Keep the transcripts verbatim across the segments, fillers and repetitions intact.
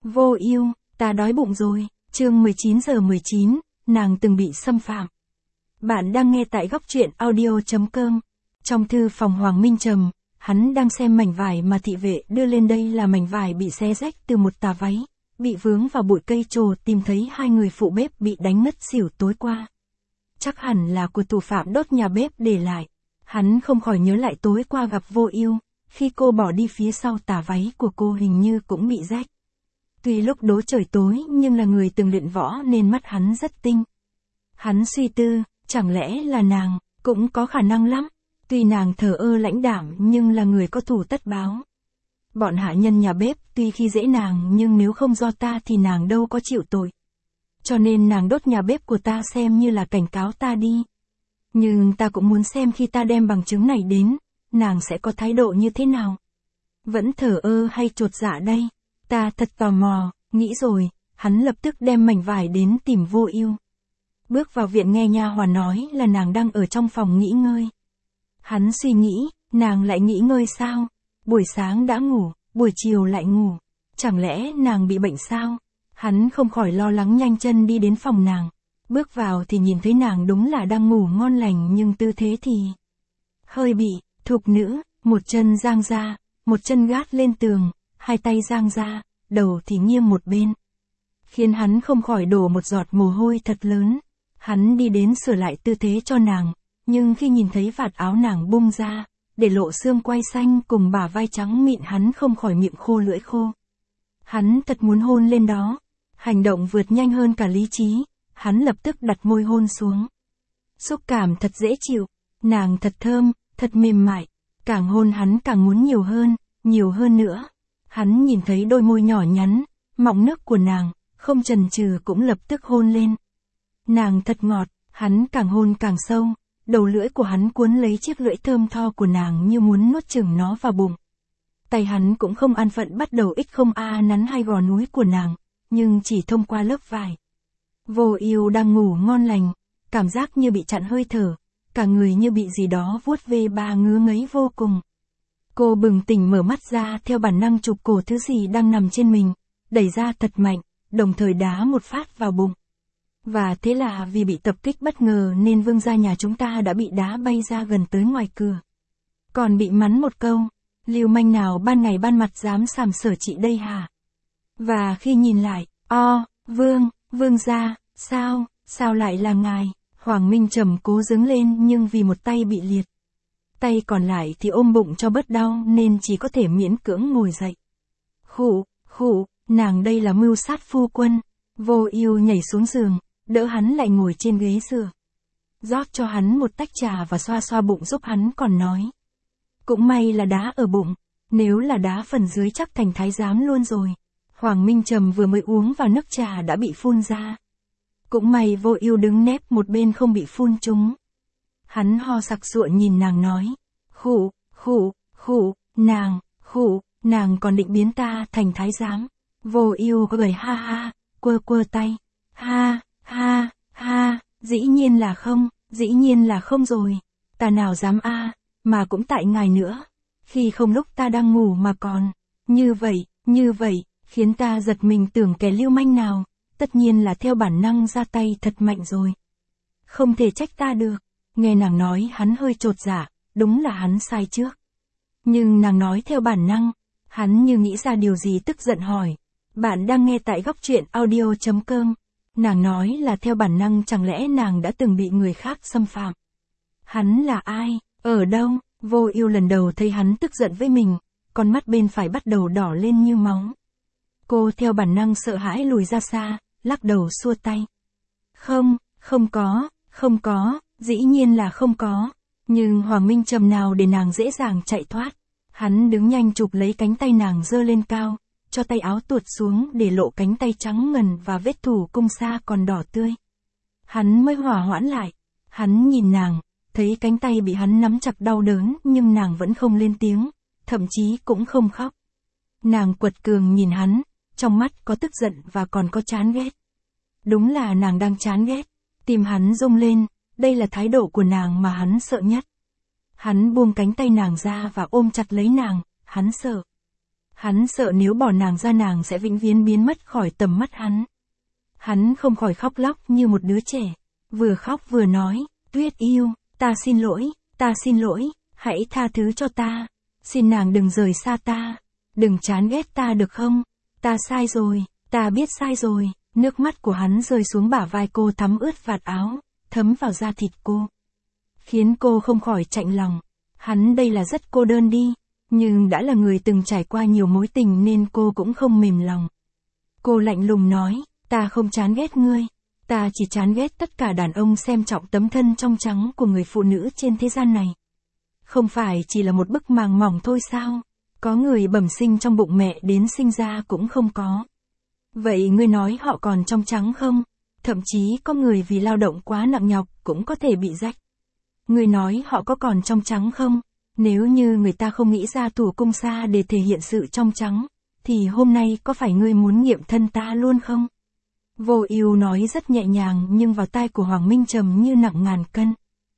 Vô ưu, ta đói bụng rồi, chương mười chín giờ mười chín, nàng từng bị xâm phạm. Bạn đang nghe tại góc truyện audio chấm com. Trong thư phòng Hoàng Minh Trầm, hắn đang xem mảnh vải mà thị vệ đưa lên, đây là mảnh vải bị xé rách từ một tà váy, bị vướng vào bụi cây trồ, tìm thấy hai người phụ bếp bị đánh ngất xỉu tối qua. Chắc hẳn là của thủ phạm đốt nhà bếp để lại. Hắn không khỏi nhớ lại tối qua gặp Vô ưu, khi cô bỏ đi phía sau tà váy của cô hình như cũng bị rách. Tuy lúc đó trời tối nhưng là người từng luyện võ nên mắt hắn rất tinh. Hắn suy tư, chẳng lẽ là nàng, cũng có khả năng lắm. Tuy nàng thờ ơ lãnh đạm nhưng là người có thù tất báo. Bọn hạ nhân nhà bếp tuy khi dễ nàng nhưng nếu không do ta thì nàng đâu có chịu tội. Cho nên nàng đốt nhà bếp của ta xem như là cảnh cáo ta đi. Nhưng ta cũng muốn xem khi ta đem bằng chứng này đến, nàng sẽ có thái độ như thế nào. Vẫn thờ ơ hay chột dạ đây? Ta thật tò mò, nghĩ rồi, hắn lập tức đem mảnh vải đến tìm Vô ưu. Bước vào viện nghe nha hoàn nói là nàng đang ở trong phòng nghỉ ngơi. Hắn suy nghĩ, nàng lại nghỉ ngơi sao? Buổi sáng đã ngủ, buổi chiều lại ngủ. Chẳng lẽ nàng bị bệnh sao? Hắn không khỏi lo lắng, nhanh chân đi đến phòng nàng. Bước vào thì nhìn thấy nàng đúng là đang ngủ ngon lành, nhưng tư thế thì hơi bị thục nữ, một chân giang ra, một chân gác lên tường, hai tay giang ra, đầu thì nghiêng một bên. Khiến hắn không khỏi đổ một giọt mồ hôi thật lớn. Hắn đi đến sửa lại tư thế cho nàng, nhưng khi nhìn thấy vạt áo nàng bung ra, để lộ xương quai xanh cùng bả vai trắng mịn, hắn không khỏi miệng khô lưỡi khô. Hắn thật muốn hôn lên đó. Hành động vượt nhanh hơn cả lý trí, hắn lập tức đặt môi hôn xuống. Xúc cảm thật dễ chịu, nàng thật thơm, thật mềm mại, càng hôn hắn càng muốn nhiều hơn, nhiều hơn nữa. Hắn nhìn thấy đôi môi nhỏ nhắn, mọng nước của nàng, không chần chừ cũng lập tức hôn lên. Nàng thật ngọt, hắn càng hôn càng sâu, đầu lưỡi của hắn cuốn lấy chiếc lưỡi thơm tho của nàng như muốn nuốt chửng nó vào bụng. Tay hắn cũng không an phận bắt đầu ích không a nắn hai gò núi của nàng, nhưng chỉ thông qua lớp vải. Vô ưu đang ngủ ngon lành, cảm giác như bị chặn hơi thở, cả người như bị gì đó vuốt ve ba ngứa ngấy vô cùng. Cô bừng tỉnh mở mắt ra, theo bản năng chụp cổ thứ gì đang nằm trên mình, đẩy ra thật mạnh, đồng thời đá một phát vào bụng. Và thế là vì bị tập kích bất ngờ nên vương gia nhà chúng ta đã bị đá bay ra gần tới ngoài cửa. Còn bị mắng một câu, lưu manh nào ban ngày ban mặt dám sàm sỡ chị đây hả? Và khi nhìn lại, o, vương, vương gia, sao, sao lại là ngài? Hoàng Minh Trầm cố đứng lên nhưng vì một tay bị liệt. Tay còn lại thì ôm bụng cho bớt đau nên chỉ có thể miễn cưỡng ngồi dậy. Khụ, khụ, nàng đây là mưu sát phu quân. Vô ưu nhảy xuống giường, đỡ hắn lại ngồi trên ghế dựa. Rót cho hắn một tách trà và xoa xoa bụng giúp hắn, còn nói. Cũng may là đá ở bụng, nếu là đá phần dưới chắc thành thái giám luôn rồi. Hoàng Minh Trầm vừa mới uống vào nước trà đã bị phun ra. Cũng may Vô ưu đứng nép một bên không bị phun trúng. Hắn ho sặc sụa nhìn nàng nói. Khụ, khụ, khụ, nàng, khụ, nàng còn định biến ta thành thái giám. Vô ưu cười ha ha, quơ quơ tay. Ha, ha, ha, dĩ nhiên là không, dĩ nhiên là không rồi. Ta nào dám a, mà cũng tại ngài nữa. Khi không lúc ta đang ngủ mà còn. Như vậy, như vậy, khiến ta giật mình tưởng kẻ lưu manh nào. Tất nhiên là theo bản năng ra tay thật mạnh rồi. Không thể trách ta được. Nghe nàng nói hắn hơi chột dạ, đúng là hắn sai trước. Nhưng nàng nói theo bản năng, hắn như nghĩ ra điều gì tức giận hỏi. Bạn đang nghe tại góc truyện audio chấm com. Nàng nói là theo bản năng, chẳng lẽ nàng đã từng bị người khác xâm phạm? Hắn là ai? Ở đâu? Vô ưu lần đầu thấy hắn tức giận với mình, con mắt bên phải bắt đầu đỏ lên như máu. Cô theo bản năng sợ hãi lùi ra xa, lắc đầu xua tay. Không, không có, không có, dĩ nhiên là không có. Nhưng Hoàng Minh Trầm nào để nàng dễ dàng chạy thoát. Hắn đứng nhanh chụp lấy cánh tay nàng giơ lên cao, cho tay áo tuột xuống để lộ cánh tay trắng ngần và vết thủ cung xa còn đỏ tươi. Hắn mới hòa hoãn lại. Hắn nhìn nàng, thấy cánh tay bị hắn nắm chặt đau đớn nhưng nàng vẫn không lên tiếng, thậm chí cũng không khóc. Nàng quật cường nhìn hắn, trong mắt có tức giận và còn có chán ghét. Đúng là nàng đang chán ghét. Tim hắn rung lên, đây là thái độ của nàng mà hắn sợ nhất. Hắn buông cánh tay nàng ra và ôm chặt lấy nàng, hắn sợ. Hắn sợ nếu bỏ nàng ra nàng sẽ vĩnh viễn biến mất khỏi tầm mắt hắn. Hắn không khỏi khóc lóc như một đứa trẻ, vừa khóc vừa nói, Tuyết yêu, ta xin lỗi, ta xin lỗi, hãy tha thứ cho ta, xin nàng đừng rời xa ta, đừng chán ghét ta được không, ta sai rồi, ta biết sai rồi, nước mắt của hắn rơi xuống bả vai cô thấm ướt vạt áo, thấm vào da thịt cô. Khiến cô không khỏi chạnh lòng, hắn đây là rất cô đơn đi, nhưng đã là người từng trải qua nhiều mối tình nên cô cũng không mềm lòng. Cô lạnh lùng nói, ta không chán ghét ngươi, ta chỉ chán ghét tất cả đàn ông xem trọng tấm thân trong trắng của người phụ nữ trên thế gian này. Không phải chỉ là một bức màng mỏng thôi sao, có người bẩm sinh trong bụng mẹ đến sinh ra cũng không có. Vậy ngươi nói họ còn trong trắng không? Thậm chí có người vì lao động quá nặng nhọc cũng có thể bị rách. Ngươi nói họ có còn trong trắng không? Nếu như người ta không nghĩ ra tủ cung sa để thể hiện sự trong trắng, thì hôm nay có phải ngươi muốn nghiệm thân ta luôn không? Vô Ưu nói rất nhẹ nhàng nhưng vào tai của Hoàng Minh Trầm như nặng ngàn cân.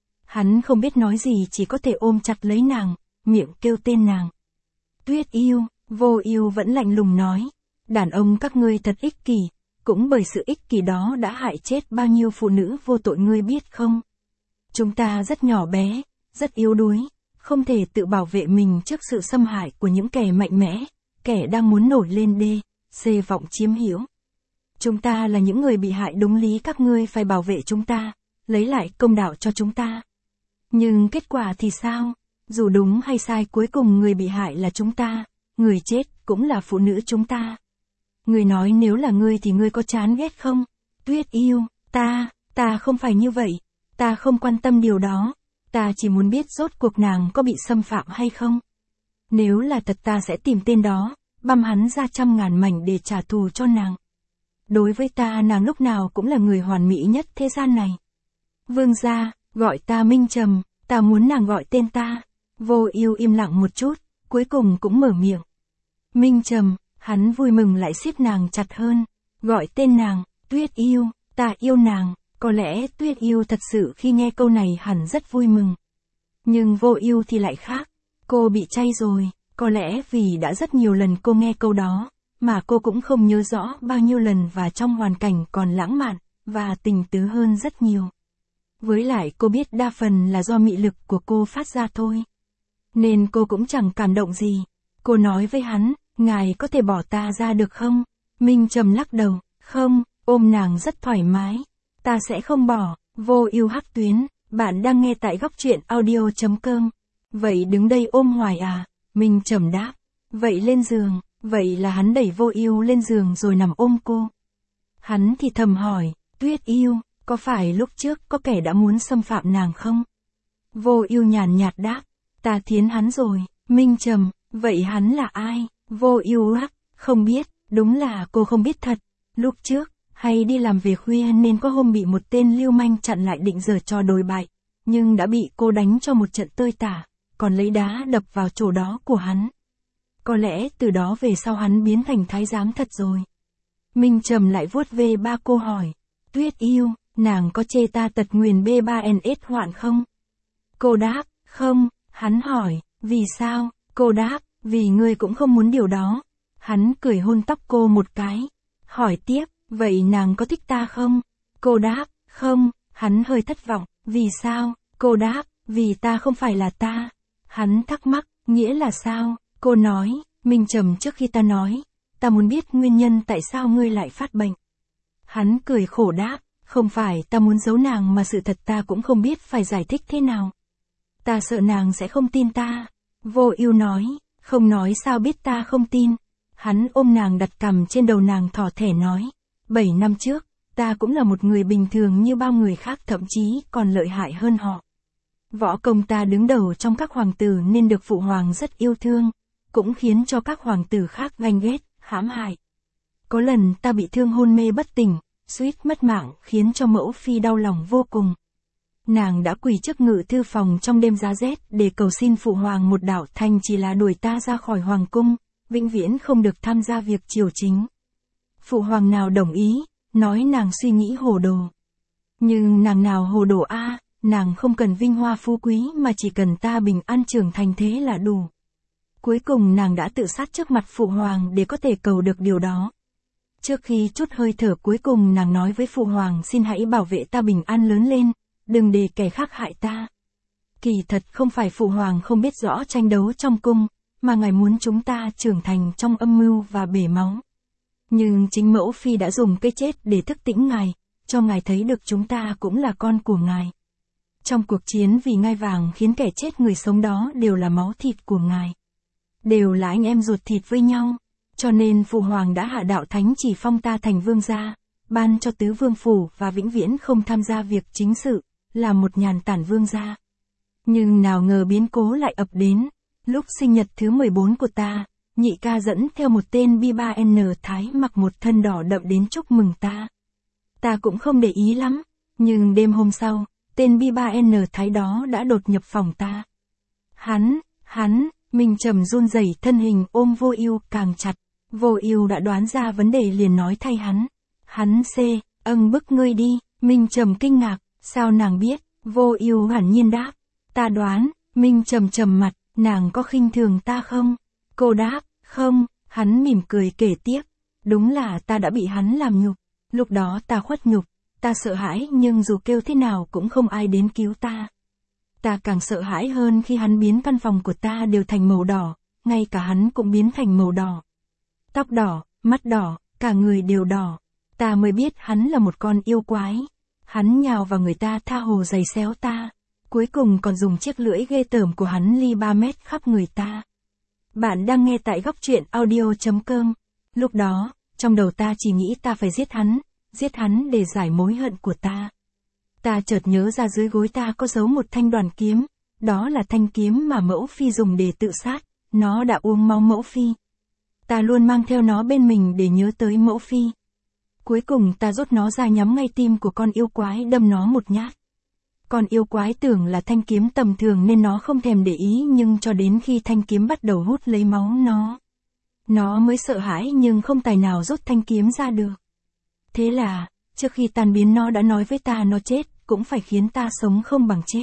Hắn không biết nói gì chỉ có thể ôm chặt lấy nàng, miệng kêu tên nàng. Tuyết yêu, Vô Ưu vẫn lạnh lùng nói, đàn ông các ngươi thật ích kỷ, cũng bởi sự ích kỷ đó đã hại chết bao nhiêu phụ nữ vô tội ngươi biết không? Chúng ta rất nhỏ bé, rất yếu đuối, không thể tự bảo vệ mình trước sự xâm hại của những kẻ mạnh mẽ, kẻ đang muốn nổi lên đê, xê vọng chiếm hữu. Chúng ta là những người bị hại đúng lý các ngươi phải bảo vệ chúng ta, lấy lại công đạo cho chúng ta. Nhưng kết quả thì sao? Dù đúng hay sai cuối cùng người bị hại là chúng ta, người chết cũng là phụ nữ chúng ta. Người nói nếu là ngươi thì ngươi có chán ghét không? Tuyết yêu, ta, ta không phải như vậy, ta không quan tâm điều đó, ta chỉ muốn biết rốt cuộc nàng có bị xâm phạm hay không. Nếu là thật ta sẽ tìm tên đó, băm hắn ra trăm ngàn mảnh để trả thù cho nàng. Đối với ta nàng lúc nào cũng là người hoàn mỹ nhất thế gian này. Vương gia, gọi ta Minh Trầm, ta muốn nàng gọi tên ta. Vô Ưu im lặng một chút, cuối cùng cũng mở miệng. Minh Trầm, hắn vui mừng lại siết nàng chặt hơn, gọi tên nàng, Tuyết yêu, ta yêu nàng. Có lẽ Tuyết yêu thật sự khi nghe câu này hẳn rất vui mừng. Nhưng Vô Ưu thì lại khác, cô bị chay rồi, có lẽ vì đã rất nhiều lần cô nghe câu đó, mà cô cũng không nhớ rõ bao nhiêu lần và trong hoàn cảnh còn lãng mạn, và tình tứ hơn rất nhiều. Với lại cô biết đa phần là do mị lực của cô phát ra thôi. Nên cô cũng chẳng cảm động gì. Cô nói với hắn, ngài có thể bỏ ta ra được không? Minh Trầm lắc đầu, không, ôm nàng rất thoải mái. Ta sẽ không bỏ. Vô Ưu hắc tuyến, bạn đang nghe tại góc truyện audio chấm com. Vậy đứng đây ôm hoài à? Minh Trầm đáp. Vậy lên giường. Vậy là hắn đẩy Vô Ưu lên giường rồi nằm ôm cô. Hắn thì thầm hỏi, Tuyết yêu, có phải lúc trước có kẻ đã muốn xâm phạm nàng không? Vô Ưu nhàn nhạt đáp, ta thiến hắn rồi. Minh Trầm, vậy hắn là ai? Vô Ưu đáp, không biết, đúng là cô không biết thật. Lúc trước, hay đi làm về khuya nên có hôm bị một tên lưu manh chặn lại định giở trò đồi bại, nhưng đã bị cô đánh cho một trận tơi tả, còn lấy đá đập vào chỗ đó của hắn. Có lẽ từ đó về sau hắn biến thành thái giám thật rồi. Minh Trầm lại vuốt ve ba cô hỏi, Tuyết yêu, nàng có chê ta tật nguyền B ba N S hoạn không? Cô đáp, không. Hắn hỏi, vì sao? Cô đáp, vì ngươi cũng không muốn điều đó. Hắn cười hôn tóc cô một cái. Hỏi tiếp, vậy nàng có thích ta không? Cô đáp, không. Hắn hơi thất vọng, vì sao? Cô đáp, vì ta không phải là ta. Hắn thắc mắc, nghĩa là sao? Cô nói, Minh Trầm trước khi ta nói, ta muốn biết nguyên nhân tại sao ngươi lại phát bệnh. Hắn cười khổ đáp, không phải ta muốn giấu nàng mà sự thật ta cũng không biết phải giải thích thế nào. Ta sợ nàng sẽ không tin ta. Vô Ưu nói, không nói sao biết ta không tin. Hắn ôm nàng đặt cằm trên đầu nàng thỏ thẻ nói, bảy năm trước, ta cũng là một người bình thường như bao người khác thậm chí còn lợi hại hơn họ. Võ công ta đứng đầu trong các hoàng tử nên được phụ hoàng rất yêu thương, cũng khiến cho các hoàng tử khác ganh ghét, hãm hại. Có lần ta bị thương hôn mê bất tỉnh, suýt mất mạng khiến cho mẫu phi đau lòng vô cùng. Nàng đã quỳ trước ngự thư phòng trong đêm giá rét để cầu xin phụ hoàng một đạo thành chỉ là đuổi ta ra khỏi hoàng cung, vĩnh viễn không được tham gia việc triều chính. Phụ hoàng nào đồng ý, nói nàng suy nghĩ hồ đồ. Nhưng nàng nào hồ đồ a, à, nàng không cần vinh hoa phú quý mà chỉ cần ta bình an trưởng thành thế là đủ. Cuối cùng nàng đã tự sát trước mặt Phụ Hoàng để có thể cầu được điều đó. Trước khi trút hơi thở cuối cùng nàng nói với Phụ Hoàng xin hãy bảo vệ ta bình an lớn lên, đừng để kẻ khác hại ta. Kỳ thật không phải Phụ Hoàng không biết rõ tranh đấu trong cung, mà Ngài muốn chúng ta trưởng thành trong âm mưu và bể máu. Nhưng chính mẫu phi đã dùng cái chết để thức tỉnh Ngài, cho Ngài thấy được chúng ta cũng là con của Ngài. Trong cuộc chiến vì ngai vàng khiến kẻ chết người sống đó đều là máu thịt của Ngài. Đều là anh em ruột thịt với nhau. Cho nên Phụ Hoàng đã hạ đạo thánh chỉ phong ta thành vương gia, ban cho tứ vương phủ và vĩnh viễn không tham gia việc chính sự, là một nhàn tản vương gia. Nhưng nào ngờ biến cố lại ập đến. Lúc sinh nhật thứ mười bốn của ta, nhị ca dẫn theo một tên bi ba en Thái mặc một thân đỏ đậm đến chúc mừng ta. Ta cũng không để ý lắm, nhưng đêm hôm sau, tên bi ba en Thái đó đã đột nhập phòng ta. Hắn, hắn, Minh Trầm run rẩy thân hình ôm Vô Ưu càng chặt. Vô Ưu đã đoán ra vấn đề liền nói thay hắn. Hắn c, âng bức ngươi đi. Minh Trầm kinh ngạc, sao nàng biết? Vô Ưu hẳn nhiên đáp. Ta đoán. Minh Trầm trầm mặt, nàng có khinh thường ta không? Cô đáp, không. Hắn mỉm cười kể tiếp. Đúng là ta đã bị hắn làm nhục. Lúc đó ta khuất nhục, ta sợ hãi nhưng dù kêu thế nào cũng không ai đến cứu ta. Ta càng sợ hãi hơn khi hắn biến căn phòng của ta đều thành màu đỏ, ngay cả hắn cũng biến thành màu đỏ. Tóc đỏ, mắt đỏ, cả người đều đỏ. Ta mới biết hắn là một con yêu quái. Hắn nhào vào người ta tha hồ giày xéo ta. Cuối cùng còn dùng chiếc lưỡi ghê tởm của hắn li ba mét khắp người ta. Bạn đang nghe tại góc truyện audio chấm com. Lúc đó, trong đầu ta chỉ nghĩ ta phải giết hắn, giết hắn để giải mối hận của ta. Ta chợt nhớ ra dưới gối ta có giấu một thanh đoàn kiếm, đó là thanh kiếm mà mẫu phi dùng để tự sát, nó đã uống máu mẫu phi. Ta luôn mang theo nó bên mình để nhớ tới mẫu phi. Cuối cùng ta rút nó ra nhắm ngay tim của con yêu quái đâm nó một nhát. Con yêu quái tưởng là thanh kiếm tầm thường nên nó không thèm để ý nhưng cho đến khi thanh kiếm bắt đầu hút lấy máu nó. Nó mới sợ hãi nhưng không tài nào rút thanh kiếm ra được. Thế là, trước khi tan biến nó đã nói với ta nó chết, cũng phải khiến ta sống không bằng chết.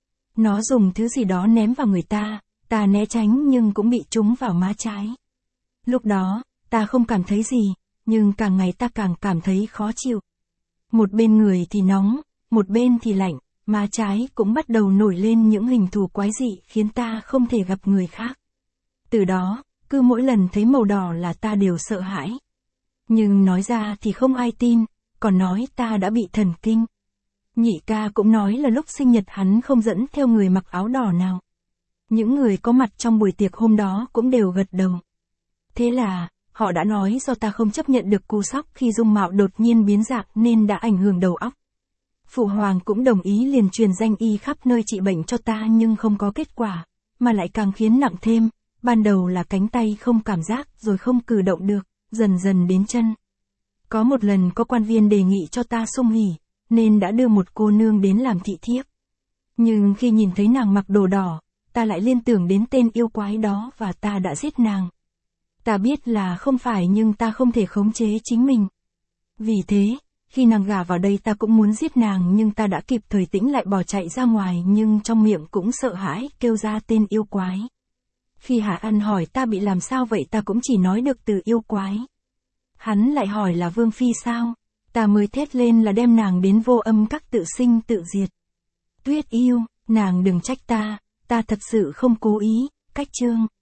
Nó dùng thứ gì đó ném vào người ta, ta né tránh nhưng cũng bị trúng vào má trái. Lúc đó, ta không cảm thấy gì, nhưng càng ngày ta càng cảm thấy khó chịu. Một bên người thì nóng, một bên thì lạnh, má trái cũng bắt đầu nổi lên những hình thù quái dị khiến ta không thể gặp người khác. Từ đó, cứ mỗi lần thấy màu đỏ là ta đều sợ hãi. Nhưng nói ra thì không ai tin, còn nói ta đã bị thần kinh. Nhị ca cũng nói là lúc sinh nhật hắn không dẫn theo người mặc áo đỏ nào. Những người có mặt trong buổi tiệc hôm đó cũng đều gật đầu. Thế là, họ đã nói do ta không chấp nhận được cú sốc khi dung mạo đột nhiên biến dạng nên đã ảnh hưởng đầu óc. Phụ Hoàng cũng đồng ý liền truyền danh y khắp nơi trị bệnh cho ta nhưng không có kết quả, mà lại càng khiến nặng thêm, ban đầu là cánh tay không cảm giác rồi không cử động được, dần dần đến chân. Có một lần có quan viên đề nghị cho ta sung hỉ, nên đã đưa một cô nương đến làm thị thiếp. Nhưng khi nhìn thấy nàng mặc đồ đỏ, ta lại liên tưởng đến tên yêu quái đó và ta đã giết nàng. Ta biết là không phải nhưng ta không thể khống chế chính mình. Vì thế, khi nàng gả vào đây ta cũng muốn giết nàng nhưng ta đã kịp thời tĩnh lại bỏ chạy ra ngoài nhưng trong miệng cũng sợ hãi kêu ra tên yêu quái. Khi Hạ Ân hỏi ta bị làm sao vậy ta cũng chỉ nói được từ yêu quái. Hắn lại hỏi là Vương Phi sao, ta mới thét lên là đem nàng đến vô âm các tự sinh tự diệt. Tuyết yêu, nàng đừng trách ta, ta thật sự không cố ý, cách chương.